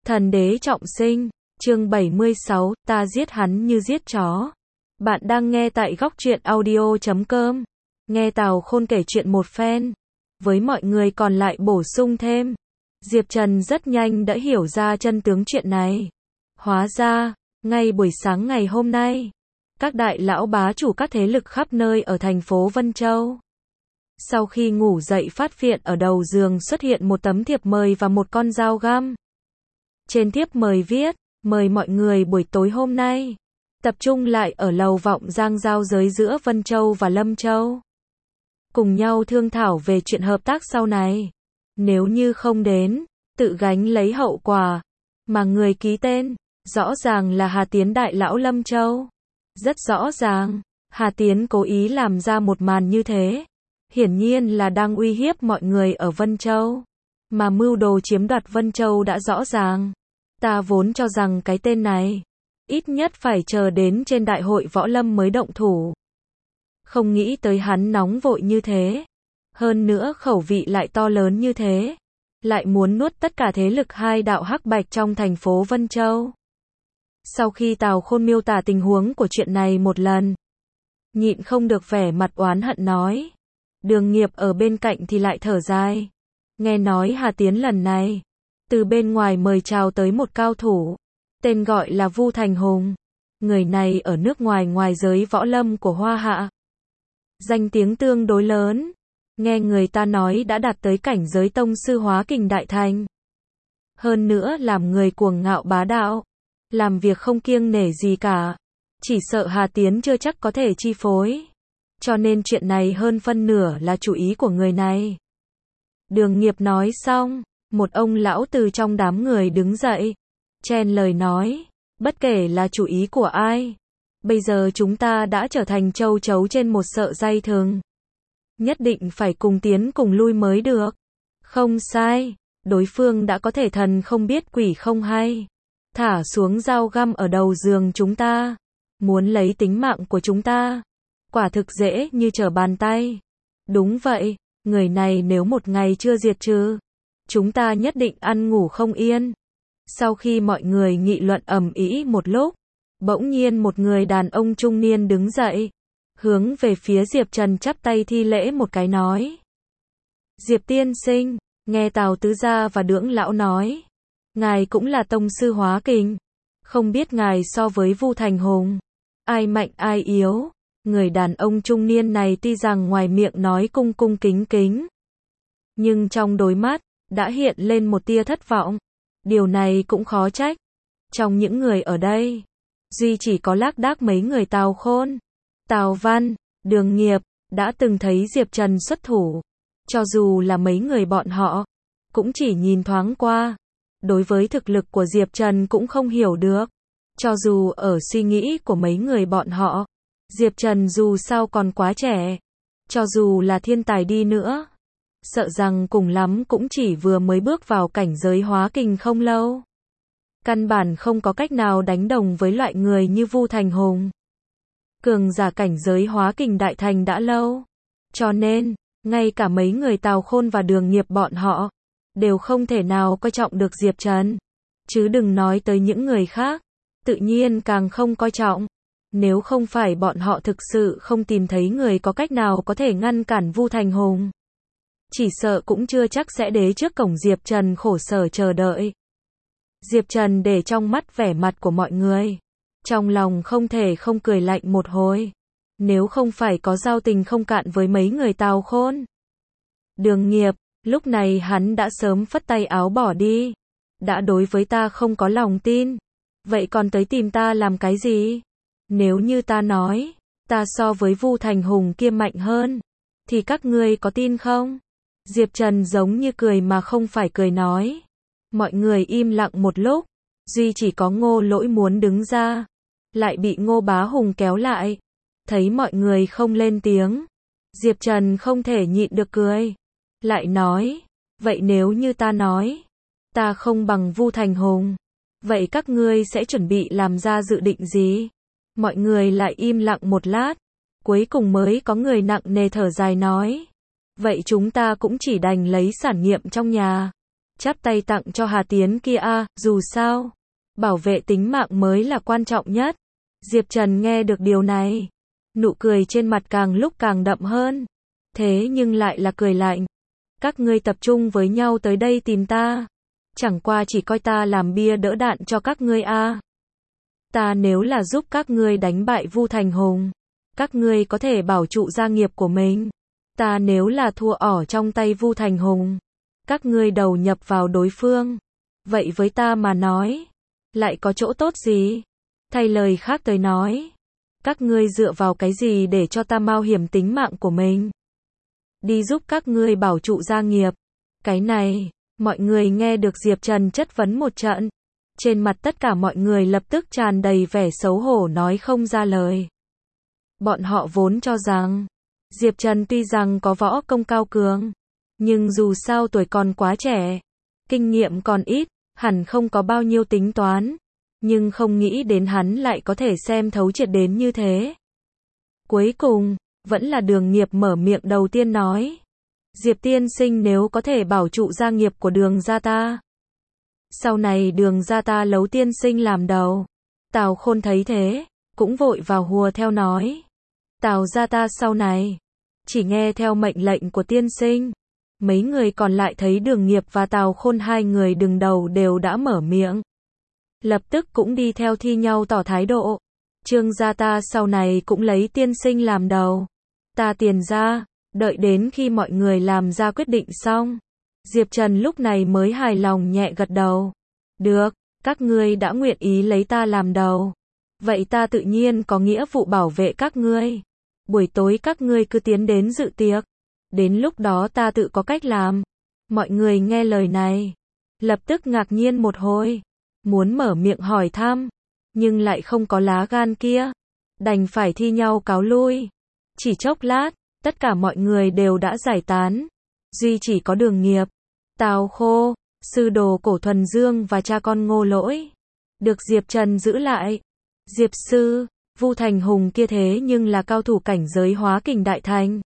Thần đế trọng sinh, chương 76, ta giết hắn như giết chó. Bạn đang nghe tại góc truyện audio.com. Nghe Tào Khôn kể chuyện một phen, với mọi người còn lại bổ sung thêm. Diệp Trần rất nhanh đã hiểu ra chân tướng chuyện này. Hóa ra, ngay buổi sáng ngày hôm nay, các đại lão bá chủ các thế lực khắp nơi ở thành phố Vân Châu, sau khi ngủ dậy phát hiện ở đầu giường xuất hiện một tấm thiệp mời và một con dao găm. Trên thiệp mời viết, mời mọi người buổi tối hôm nay tập trung lại ở lầu Vọng Giang giao giới giữa Vân Châu và Lâm Châu, cùng nhau thương thảo về chuyện hợp tác sau này. Nếu như không đến, tự gánh lấy hậu quả. Mà người ký tên, rõ ràng là Hà Tiến đại lão Lâm Châu. Rất rõ ràng, Hà Tiến cố ý làm ra một màn như thế, hiển nhiên là đang uy hiếp mọi người ở Vân Châu. Mà mưu đồ chiếm đoạt Vân Châu đã rõ ràng. Ta vốn cho rằng cái tên này, ít nhất phải chờ đến trên đại hội võ lâm mới động thủ. Không nghĩ tới hắn nóng vội như thế. Hơn nữa khẩu vị lại to lớn như thế. Lại muốn nuốt tất cả thế lực hai đạo hắc bạch trong thành phố Vân Châu. Sau khi Tào Khôn miêu tả tình huống của chuyện này một lần, nhịn không được vẻ mặt oán hận nói. Đường Nghiệp ở bên cạnh thì lại thở dài. Nghe nói Hà Tiến lần này từ bên ngoài mời chào tới một cao thủ, tên gọi là Vu Thành Hùng. Người này ở nước ngoài ngoài giới võ lâm của Hoa Hạ, danh tiếng tương đối lớn. Nghe người ta nói đã đạt tới cảnh giới tông sư hóa kình đại thành. Hơn nữa làm người cuồng ngạo bá đạo, làm việc không kiêng nể gì cả. Chỉ sợ Hà Tiến chưa chắc có thể chi phối. Cho nên chuyện này hơn phân nửa là chủ ý của người này. Đường Nghiệp nói xong, một ông lão từ trong đám người đứng dậy, chen lời nói, bất kể là chủ ý của ai, bây giờ chúng ta đã trở thành châu chấu trên một sợi dây thừng. Nhất định phải cùng tiến cùng lui mới được. Không sai, đối phương đã có thể thần không biết quỷ không hay. Thả xuống dao găm ở đầu giường chúng ta, muốn lấy tính mạng của chúng ta, quả thực dễ như trở bàn tay. Đúng vậy, người này nếu một ngày chưa diệt trừ, chúng ta nhất định ăn ngủ không yên. Sau khi mọi người nghị luận ầm ĩ một lúc, bỗng nhiên một người đàn ông trung niên đứng dậy, hướng về phía Diệp Trần chắp tay thi lễ một cái nói. Diệp tiên sinh, nghe Tào tứ gia và Đưỡng lão nói, ngài cũng là tông sư hóa kình, không biết ngài so với Vu Thành Hùng, ai mạnh ai yếu. Người đàn ông trung niên này tuy rằng ngoài miệng nói cung cung kính kính, nhưng trong đôi mắt đã hiện lên một tia thất vọng. Điều này cũng khó trách. Trong những người ở đây, duy chỉ có lác đác mấy người Tào Khôn, Tào Văn, Đường Nghiệp đã từng thấy Diệp Trần xuất thủ. Cho dù là mấy người bọn họ, cũng chỉ nhìn thoáng qua, đối với thực lực của Diệp Trần cũng không hiểu được. Cho dù ở suy nghĩ của mấy người bọn họ, Diệp Trần dù sao còn quá trẻ, cho dù là thiên tài đi nữa, sợ rằng cùng lắm cũng chỉ vừa mới bước vào cảnh giới hóa kình không lâu. Căn bản không có cách nào đánh đồng với loại người như Vu Thành Hùng. Cường giả cảnh giới hóa kình đại thành đã lâu. Cho nên, ngay cả mấy người Tào Khôn và Đường Nghiệp bọn họ, đều không thể nào coi trọng được Diệp Trần. Chứ đừng nói tới những người khác, tự nhiên càng không coi trọng. Nếu không phải bọn họ thực sự không tìm thấy người có cách nào có thể ngăn cản Vu Thành Hùng, chỉ sợ cũng chưa chắc sẽ đế trước cổng Diệp Trần khổ sở chờ đợi. Diệp Trần để trong mắt vẻ mặt của mọi người, trong lòng không thể không cười lạnh một hồi. Nếu không phải có giao tình không cạn với mấy người Tào Khôn, Đường Nghiệp, lúc này hắn đã sớm phất tay áo bỏ đi. Đã đối với ta không có lòng tin, vậy còn tới tìm ta làm cái gì? Nếu như ta nói, ta so với Vu Thành Hùng kia mạnh hơn, thì các ngươi có tin không? Diệp Trần giống như cười mà không phải cười nói. Mọi người im lặng một lúc, duy chỉ có Ngô Lỗi muốn đứng ra, lại bị Ngô Bá Hùng kéo lại. Thấy mọi người không lên tiếng, Diệp Trần không thể nhịn được cười, lại nói, vậy nếu như ta nói, ta không bằng Vu Thành Hùng, vậy các ngươi sẽ chuẩn bị làm ra dự định gì? Mọi người lại im lặng một lát, cuối cùng mới có người nặng nề thở dài nói, vậy chúng ta cũng chỉ đành lấy sản nghiệp trong nhà, chắp tay tặng cho Hà Tiến kia dù sao, bảo vệ tính mạng mới là quan trọng nhất. Diệp Trần nghe được điều này, nụ cười trên mặt càng lúc càng đậm hơn, thế nhưng lại là cười lạnh. Các ngươi tập trung với nhau tới đây tìm ta, chẳng qua chỉ coi ta làm bia đỡ đạn cho các ngươi Ta nếu là giúp các ngươi đánh bại Vu Thành Hùng, các ngươi có thể bảo trụ gia nghiệp của mình. Ta nếu là thua ở trong tay Vu Thành Hùng, các ngươi đầu nhập vào đối phương. Vậy với ta mà nói, lại có chỗ tốt gì? Thay lời khác tới nói, các ngươi dựa vào cái gì để cho ta mạo hiểm tính mạng của mình? Đi giúp các ngươi bảo trụ gia nghiệp. Cái này, mọi người nghe được Diệp Trần chất vấn một trận. Trên mặt tất cả mọi người lập tức tràn đầy vẻ xấu hổ nói không ra lời. Bọn họ vốn cho rằng, Diệp Trần tuy rằng có võ công cao cường, nhưng dù sao tuổi còn quá trẻ, kinh nghiệm còn ít, hẳn không có bao nhiêu tính toán, nhưng không nghĩ đến hắn lại có thể xem thấu triệt đến như thế. Cuối cùng, vẫn là Đường Nghiệp mở miệng đầu tiên nói. Diệp tiên sinh nếu có thể bảo trụ gia nghiệp của Đường gia ta, sau này Đường gia ta lấy tiên sinh làm đầu. Tào Khôn thấy thế, cũng vội vào hùa theo nói. Tào gia ta sau này, chỉ nghe theo mệnh lệnh của tiên sinh. Mấy người còn lại thấy Đường Nghiệp và Tào Khôn hai người đứng đầu đều đã mở miệng, lập tức cũng đi theo thi nhau tỏ thái độ. Trương gia ta sau này cũng lấy tiên sinh làm đầu. Ta tiền ra, đợi đến khi mọi người làm ra quyết định xong, Diệp Trần lúc này mới hài lòng nhẹ gật đầu. Được, các ngươi đã nguyện ý lấy ta làm đầu, vậy ta tự nhiên có nghĩa vụ bảo vệ các ngươi. Buổi tối các ngươi cứ tiến đến dự tiệc, đến lúc đó ta tự có cách làm. Mọi người nghe lời này, lập tức ngạc nhiên một hồi, muốn mở miệng hỏi thăm, nhưng lại không có lá gan kia, đành phải thi nhau cáo lui. Chỉ chốc lát, tất cả mọi người đều đã giải tán, duy chỉ có Đường Nghiệp, Tào Khô, sư đồ Cổ Thuần Dương và cha con Ngô Lỗi được Diệp Trần giữ lại. Diệp sư, Vu Thành Hùng kia thế nhưng là cao thủ cảnh giới hóa kình đại thành.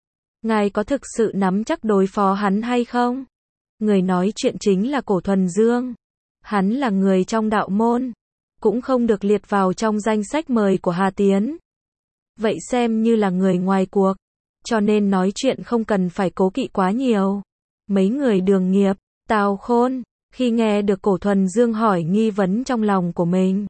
Ngài có thực sự nắm chắc đối phó hắn hay không? Người nói chuyện chính là Cổ Thuần Dương. Hắn là người trong đạo môn, cũng không được liệt vào trong danh sách mời của Hà Tiến. Vậy xem như là người ngoài cuộc, cho nên nói chuyện không cần phải cố kỵ quá nhiều. Mấy người Đường Nghiệp, Tào Khôn, khi nghe được Cổ Thuần Dương hỏi nghi vấn trong lòng của mình,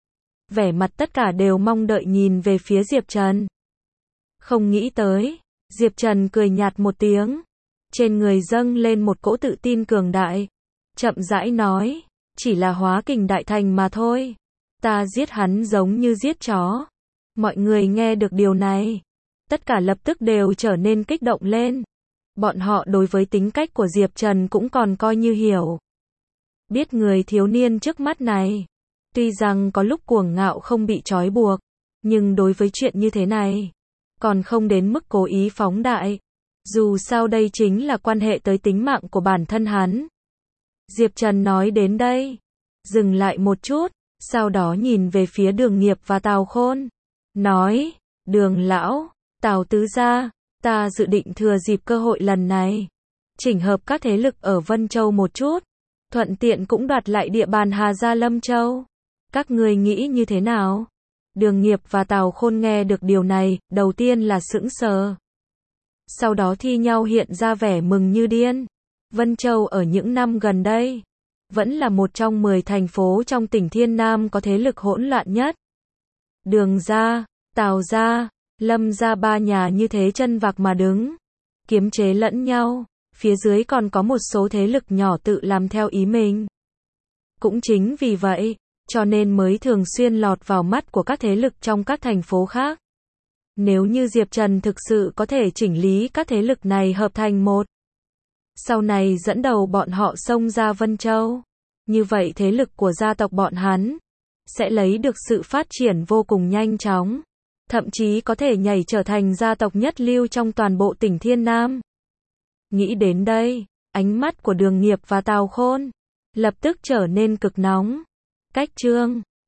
vẻ mặt tất cả đều mong đợi nhìn về phía Diệp Trần. Không nghĩ tới, Diệp Trần cười nhạt một tiếng, trên người dâng lên một cỗ tự tin cường đại, chậm rãi nói, chỉ là hóa kình đại thành mà thôi, ta giết hắn giống như giết chó. Mọi người nghe được điều này, tất cả lập tức đều trở nên kích động lên. Bọn họ đối với tính cách của Diệp Trần cũng còn coi như hiểu. Biết người thiếu niên trước mắt này, tuy rằng có lúc cuồng ngạo không bị trói buộc, nhưng đối với chuyện như thế này, còn không đến mức cố ý phóng đại. Dù sao đây chính là quan hệ tới tính mạng của bản thân hắn. Diệp Trần nói đến đây, dừng lại một chút, sau đó nhìn về phía Đường Nghiệp và Tào Khôn, nói, Đường lão, Tào tứ gia, ta dự định thừa dịp cơ hội lần này, chỉnh hợp các thế lực ở Vân Châu một chút, thuận tiện cũng đoạt lại địa bàn Hà Gia Lâm Châu. Các ngươi nghĩ như thế nào? Đường Nghiệp và Tào Khôn nghe được điều này, đầu tiên là sững sờ, sau đó thi nhau hiện ra vẻ mừng như điên. Vân Châu ở những năm gần đây, vẫn là một trong 10 thành phố trong tỉnh Thiên Nam có thế lực hỗn loạn nhất. Đường gia, Tào gia, Lâm gia ba nhà như thế chân vạc mà đứng, kiếm chế lẫn nhau, phía dưới còn có một số thế lực nhỏ tự làm theo ý mình. Cũng chính vì vậy, cho nên mới thường xuyên lọt vào mắt của các thế lực trong các thành phố khác. Nếu như Diệp Trần thực sự có thể chỉnh lý các thế lực này hợp thành một, sau này dẫn đầu bọn họ xông ra Vân Châu, như vậy thế lực của gia tộc bọn hắn sẽ lấy được sự phát triển vô cùng nhanh chóng, thậm chí có thể nhảy trở thành gia tộc nhất lưu trong toàn bộ tỉnh Thiên Nam. Nghĩ đến đây, ánh mắt của Đường Nghiệp và Tào Khôn lập tức trở nên cực nóng. Cách chương